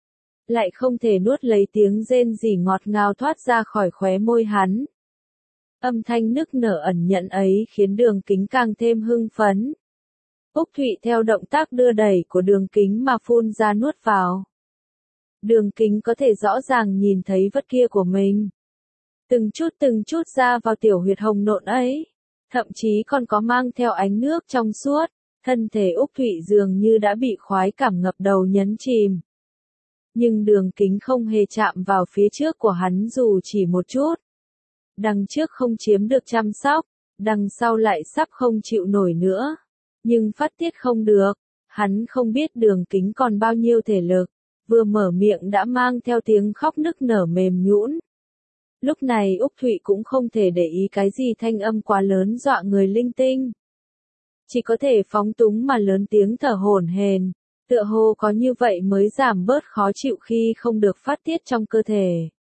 lại không thể nuốt lấy tiếng rên rỉ ngọt ngào thoát ra khỏi khóe môi hắn. Âm thanh nức nở ẩn nhận ấy khiến Đường Kính càng thêm hưng phấn. Úc Thụy theo động tác đưa đẩy của Đường Kính mà phun ra nuốt vào. Đường Kính có thể rõ ràng nhìn thấy vật kia của mình. Từng chút từng chút ra vào tiểu huyệt hồng nộn ấy. Thậm chí còn có mang theo ánh nước trong suốt. Thân thể Úc Thụy dường như đã bị khoái cảm ngập đầu nhấn chìm. Nhưng Đường Kính không hề chạm vào phía trước của hắn dù chỉ một chút. Đằng trước không chiếm được chăm sóc, đằng sau lại sắp không chịu nổi nữa. Nhưng phát tiết không được, hắn không biết Đường Kính còn bao nhiêu thể lực, vừa mở miệng đã mang theo tiếng khóc nức nở mềm nhũn. Lúc này Úc Thụy cũng không thể để ý cái gì thanh âm quá lớn dọa người linh tinh. Chỉ có thể phóng túng mà lớn tiếng thở hổn hển, tựa hồ có như vậy mới giảm bớt khó chịu khi không được phát tiết trong cơ thể.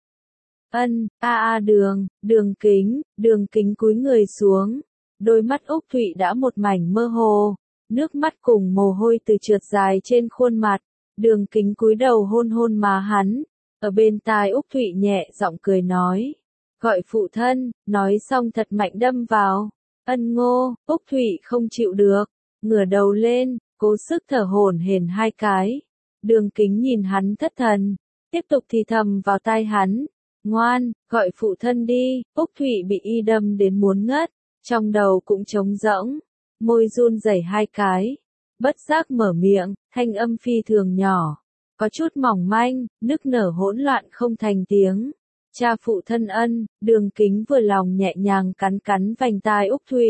Ân, a a Đường, Đường Kính, Đường Kính cúi người xuống. Đôi mắt Úc Thụy đã một mảnh mơ hồ, nước mắt cùng mồ hôi từ trượt dài trên khuôn mặt. Đường Kính cúi đầu hôn hôn má hắn, ở bên tai Úc Thụy nhẹ giọng cười nói, gọi phụ thân, nói xong thật mạnh đâm vào. Ân Ngô, Úc Thụy không chịu được, ngửa đầu lên, cố sức thở hổn hển hai cái. Đường Kính nhìn hắn thất thần, tiếp tục thì thầm vào tai hắn, ngoan, gọi phụ thân đi. Úc Thụy bị y đâm đến muốn ngất, trong đầu cũng trống rỗng, môi run rẩy hai cái, bất giác mở miệng, thanh âm phi thường nhỏ, có chút mỏng manh, nức nở hỗn loạn không thành tiếng. Cha phụ thân ân. Đường Kính vừa lòng nhẹ nhàng cắn cắn vành tai Úc Thụy.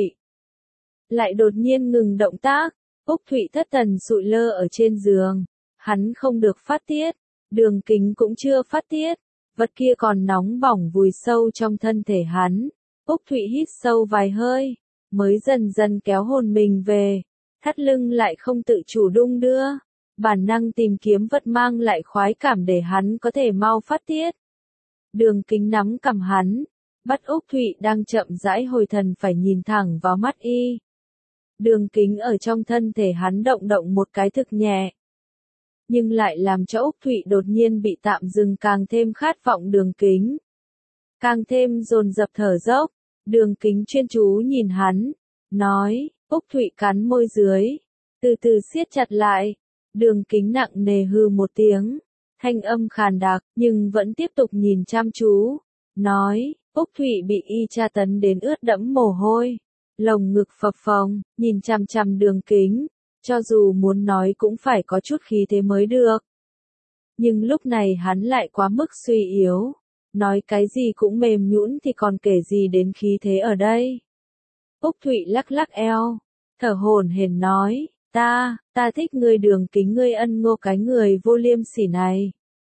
Lại đột nhiên ngừng động tác, Úc Thụy thất thần sụi lơ ở trên giường. Hắn không được phát tiết, Đường Kính cũng chưa phát tiết, vật kia còn nóng bỏng vùi sâu trong thân thể hắn. Úc Thụy hít sâu vài hơi, mới dần dần kéo hồn mình về, thắt lưng lại không tự chủ đung đưa, bản năng tìm kiếm vật mang lại khoái cảm để hắn có thể mau phát tiết. Đường Kính nắm cằm hắn, bắt Úc Thụy đang chậm rãi hồi thần phải nhìn thẳng vào mắt y. Đường Kính ở trong thân thể hắn động động một cái thực nhẹ, nhưng lại làm cho Úc Thụy đột nhiên bị tạm dừng càng thêm khát vọng Đường Kính. Càng thêm dồn dập thở dốc, Đường Kính chuyên chú nhìn hắn, nói, Úc Thụy cắn môi dưới, từ từ siết chặt lại. Đường Kính nặng nề hừ một tiếng, thanh âm khàn đặc, nhưng vẫn tiếp tục nhìn chăm chú, nói, Úc Thụy bị y tra tấn đến ướt đẫm mồ hôi, lồng ngực phập phồng, nhìn chằm chằm Đường Kính, cho dù muốn nói cũng phải có chút khí thế mới được. Nhưng lúc này hắn lại quá mức suy yếu, nói cái gì cũng mềm nhũn thì còn kể gì đến khí thế ở đây. Úc Thụy lắc lắc eo, thở hổn hển nói, ta, ta thích ngươi Đường Kính ngươi Ân Ngô cái người vô liêm sỉ này.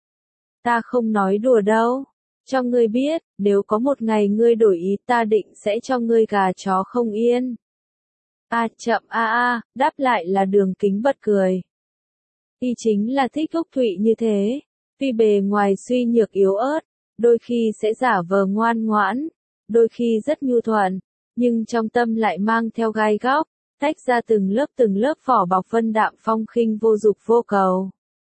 Ta không nói đùa đâu, cho ngươi biết, nếu có một ngày ngươi đổi ý ta định sẽ cho ngươi gà chó không yên. A à, chậm a à, a, à, đáp lại là Đường Kính bật cười. Y chính là thích Úc Thụy như thế, vì bề ngoài suy nhược yếu ớt, đôi khi sẽ giả vờ ngoan ngoãn, đôi khi rất nhu thuận, nhưng trong tâm lại mang theo gai góc, tách ra từng lớp từng lớp vỏ bọc vân đạm phong khinh vô dục vô cầu.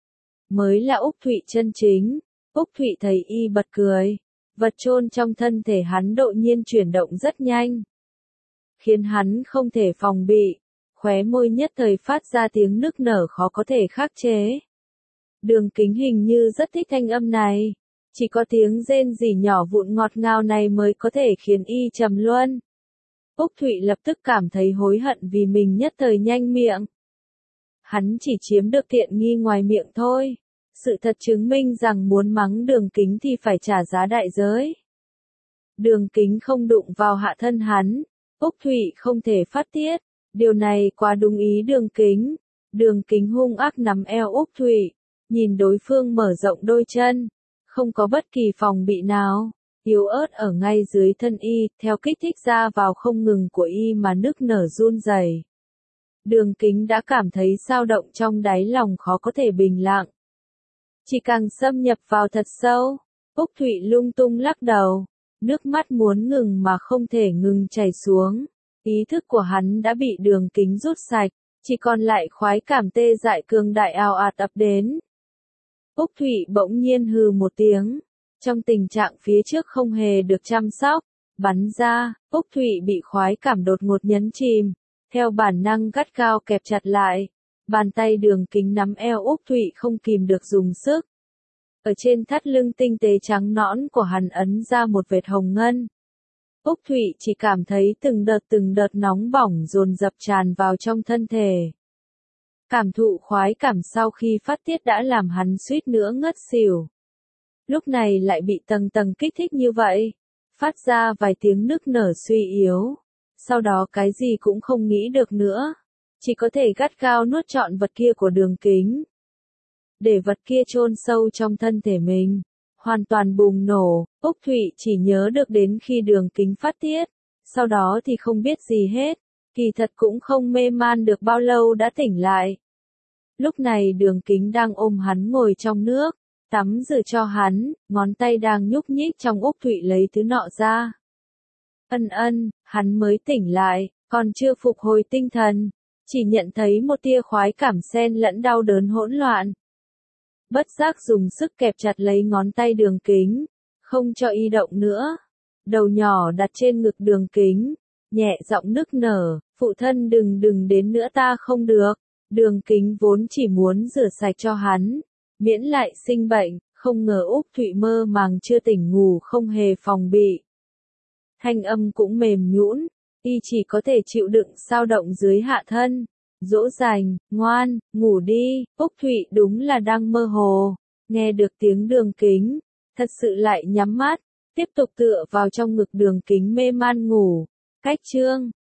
Mới là Úc Thụy chân chính. Úc Thụy thấy y bật cười, vật chôn trong thân thể hắn đột nhiên chuyển động rất nhanh, khiến hắn không thể phòng bị, khóe môi nhất thời phát ra tiếng nức nở khó có thể khắc chế. Đường Kính hình như rất thích thanh âm này, chỉ có tiếng rên rỉ nhỏ vụn ngọt ngào này mới có thể khiến y trầm luân. Úc Thụy lập tức cảm thấy hối hận vì mình nhất thời nhanh miệng. Hắn chỉ chiếm được tiện nghi ngoài miệng thôi. Sự thật chứng minh rằng muốn mắng Đường Kính thì phải trả giá đại giới. Đường Kính không đụng vào hạ thân hắn, Úc Thụy không thể phát tiết, điều này quá đúng ý Đường Kính. Đường Kính hung ác nắm eo Úc Thụy, nhìn đối phương mở rộng đôi chân, không có bất kỳ phòng bị nào, yếu ớt ở ngay dưới thân y, theo kích thích ra vào không ngừng của y mà nức nở run rẩy. Đường Kính đã cảm thấy dao động trong đáy lòng khó có thể bình lặng. Chỉ càng xâm nhập vào thật sâu, Úc Thụy lung tung lắc đầu, nước mắt muốn ngừng mà không thể ngừng chảy xuống. Ý thức của hắn đã bị Đường Kính rút sạch, chỉ còn lại khoái cảm tê dại cường đại ào ạt ập đến. Úc Thụy bỗng nhiên hừ một tiếng, trong tình trạng phía trước không hề được chăm sóc, bắn ra, Úc Thụy bị khoái cảm đột ngột nhấn chìm, theo bản năng gắt gao kẹp chặt lại. Bàn tay Đường Kính nắm eo Úc Thụy không kìm được dùng sức. Ở trên thắt lưng tinh tế trắng nõn của hắn ấn ra một vệt hồng ngân. Úc Thụy chỉ cảm thấy từng đợt từng đợt nóng bỏng dồn dập tràn vào trong thân thể. Cảm thụ khoái cảm sau khi phát tiết đã làm hắn suýt nữa ngất xỉu. Lúc này lại bị tầng tầng kích thích như vậy, phát ra vài tiếng nức nở suy yếu. Sau đó cái gì cũng không nghĩ được nữa, chỉ có thể gắt gao nuốt trọn vật kia của Đường Kính. Để vật kia chôn sâu trong thân thể mình, hoàn toàn bùng nổ, Úc Thụy chỉ nhớ được đến khi Đường Kính phát tiết, sau đó thì không biết gì hết, kỳ thật cũng không mê man được bao lâu đã tỉnh lại. Lúc này Đường Kính đang ôm hắn ngồi trong nước, tắm rửa cho hắn, ngón tay đang nhúc nhích trong Úc Thụy lấy thứ nọ ra. Ân ân, hắn mới tỉnh lại, còn chưa phục hồi tinh thần, chỉ nhận thấy một tia khoái cảm xen lẫn đau đớn hỗn loạn. Bất giác dùng sức kẹp chặt lấy ngón tay Đường Kính, không cho y động nữa. Đầu nhỏ đặt trên ngực Đường Kính, nhẹ giọng nức nở, phụ thân đừng đừng đến nữa ta không được. Đường Kính vốn chỉ muốn rửa sạch cho hắn, miễn lại sinh bệnh, không ngờ Úc Thụy mơ màng chưa tỉnh ngủ không hề phòng bị. Thanh âm cũng mềm nhũn, y chỉ có thể chịu đựng sao động dưới hạ thân. Dỗ dành, ngoan, ngủ đi, Úc Thụy đúng là đang mơ hồ, nghe được tiếng Đường Kính, thật sự lại nhắm mắt, tiếp tục tựa vào trong ngực Đường Kính mê man ngủ. Cách chương